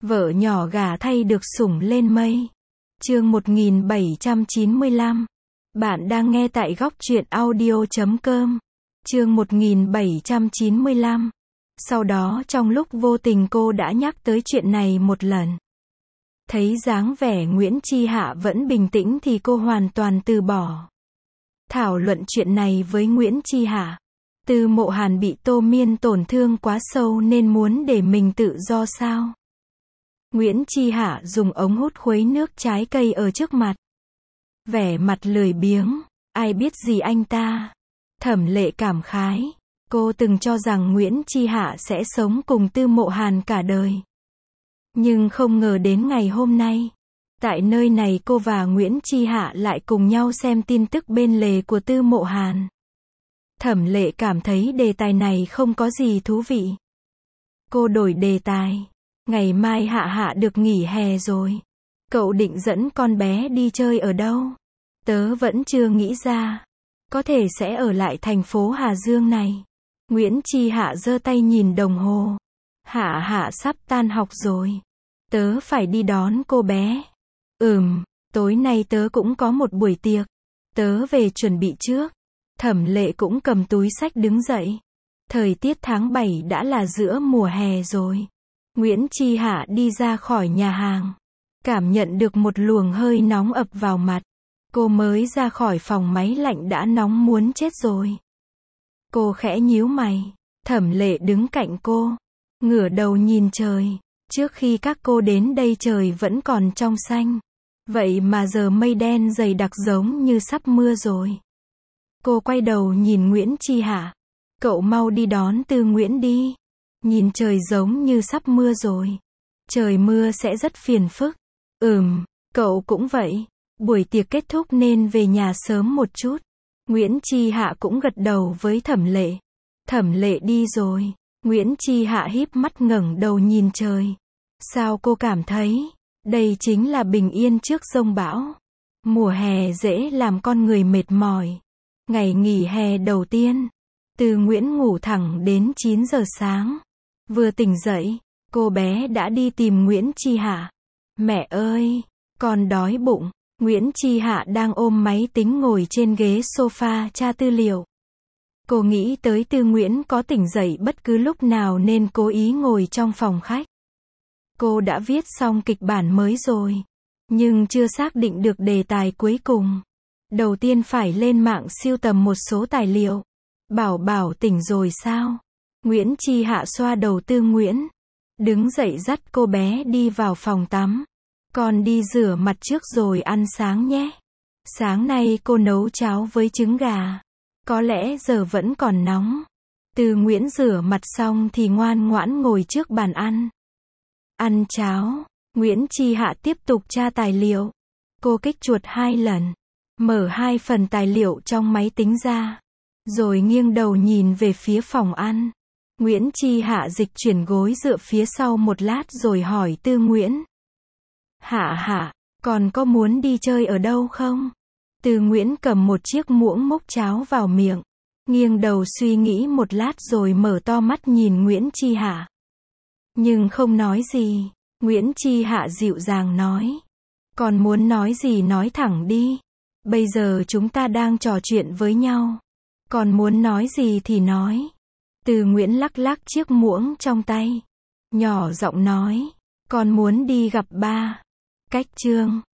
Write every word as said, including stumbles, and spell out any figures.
Vợ nhỏ gả thay được sủng lên mây. Chương một nghìn bảy trăm chín mươi lăm. Bạn đang nghe tại góc truyện audio chấm com. Chương một nghìn bảy trăm chín mươi lăm. Sau đó trong lúc vô tình cô đã nhắc tới chuyện này một lần. Thấy dáng vẻ Nguyễn Chi Hạ vẫn bình tĩnh thì cô hoàn toàn từ bỏ thảo luận chuyện này với Nguyễn Chi Hạ. Tư Mộ Hàn bị Tô Miên tổn thương quá sâu nên muốn để mình tự do sao? Nguyễn Chi Hạ dùng ống hút khuấy nước trái cây ở trước mặt. Vẻ mặt lười biếng, ai biết gì anh ta. Thẩm Lệ cảm khái, cô từng cho rằng Nguyễn Chi Hạ sẽ sống cùng Tư Mộ Hàn cả đời. Nhưng không ngờ đến ngày hôm nay, tại nơi này cô và Nguyễn Chi Hạ lại cùng nhau xem tin tức bên lề của Tư Mộ Hàn. Thẩm Lệ cảm thấy đề tài này không có gì thú vị. Cô đổi đề tài. Ngày mai Hạ Hạ được nghỉ hè rồi. Cậu định dẫn con bé đi chơi ở đâu? Tớ vẫn chưa nghĩ ra. Có thể sẽ ở lại thành phố Hà Dương này. Nguyễn Chi Hạ giơ tay nhìn đồng hồ. Hạ Hạ sắp tan học rồi. Tớ phải đi đón cô bé. Ừm, tối nay tớ cũng có một buổi tiệc. Tớ về chuẩn bị trước. Thẩm Lệ cũng cầm túi xách đứng dậy. Thời tiết tháng bảy đã là giữa mùa hè rồi. Nguyễn Chi Hạ đi ra khỏi nhà hàng. Cảm nhận được một luồng hơi nóng ập vào mặt. Cô mới ra khỏi phòng máy lạnh đã nóng muốn chết rồi. Cô khẽ nhíu mày. Thẩm Lệ đứng cạnh cô. Ngửa đầu nhìn trời. Trước khi các cô đến đây trời vẫn còn trong xanh. Vậy mà giờ mây đen dày đặc giống như sắp mưa rồi. Cô quay đầu nhìn Nguyễn Chi Hạ. Cậu mau đi đón Tư Nguyễn đi. Nhìn trời giống như sắp mưa rồi. Trời mưa sẽ rất phiền phức. Ừm, cậu cũng vậy. Buổi tiệc kết thúc nên về nhà sớm một chút. Nguyễn Chi Hạ cũng gật đầu với Thẩm Lệ. Thẩm Lệ đi rồi. Nguyễn Chi Hạ híp mắt ngẩng đầu nhìn trời. Sao cô cảm thấy đây chính là bình yên trước giông bão? Mùa hè dễ làm con người mệt mỏi. Ngày nghỉ hè đầu tiên, Tư Nguyễn ngủ thẳng đến chín giờ sáng. Vừa tỉnh dậy, cô bé đã đi tìm Nguyễn Chi Hạ. Mẹ ơi, con đói bụng. Nguyễn Chi Hạ đang ôm máy tính ngồi trên ghế sofa tra tư liệu. Cô nghĩ tới Tư Nguyễn có tỉnh dậy bất cứ lúc nào nên cố ý ngồi trong phòng khách. Cô đã viết xong kịch bản mới rồi, nhưng chưa xác định được đề tài cuối cùng. Đầu tiên phải lên mạng sưu tầm một số tài liệu. Bảo Bảo tỉnh rồi sao? Nguyễn Chi Hạ xoa đầu Tư Nguyễn. Đứng dậy dắt cô bé đi vào phòng tắm. Con đi rửa mặt trước rồi ăn sáng nhé. Sáng nay cô nấu cháo với trứng gà. Có lẽ giờ vẫn còn nóng. Tư Nguyễn rửa mặt xong thì ngoan ngoãn ngồi trước bàn ăn. Ăn cháo. Nguyễn Chi Hạ tiếp tục tra tài liệu. Cô kích chuột hai lần. Mở hai phần tài liệu trong máy tính ra. Rồi nghiêng đầu nhìn về phía phòng ăn. Nguyễn Chi Hạ dịch chuyển gối dựa phía sau một lát rồi hỏi Tư Nguyễn. Hạ Hạ, còn có muốn đi chơi ở đâu không? Tư Nguyễn cầm một chiếc muỗng múc cháo vào miệng. Nghiêng đầu suy nghĩ một lát rồi mở to mắt nhìn Nguyễn Chi Hạ. Nhưng không nói gì. Nguyễn Chi Hạ dịu dàng nói. Còn muốn nói gì nói thẳng đi. Bây giờ chúng ta đang trò chuyện với nhau. Còn muốn nói gì thì nói. Tư Nguyễn lắc lắc chiếc muỗng trong tay. Nhỏ giọng nói. Con muốn đi gặp ba. Cách Trương.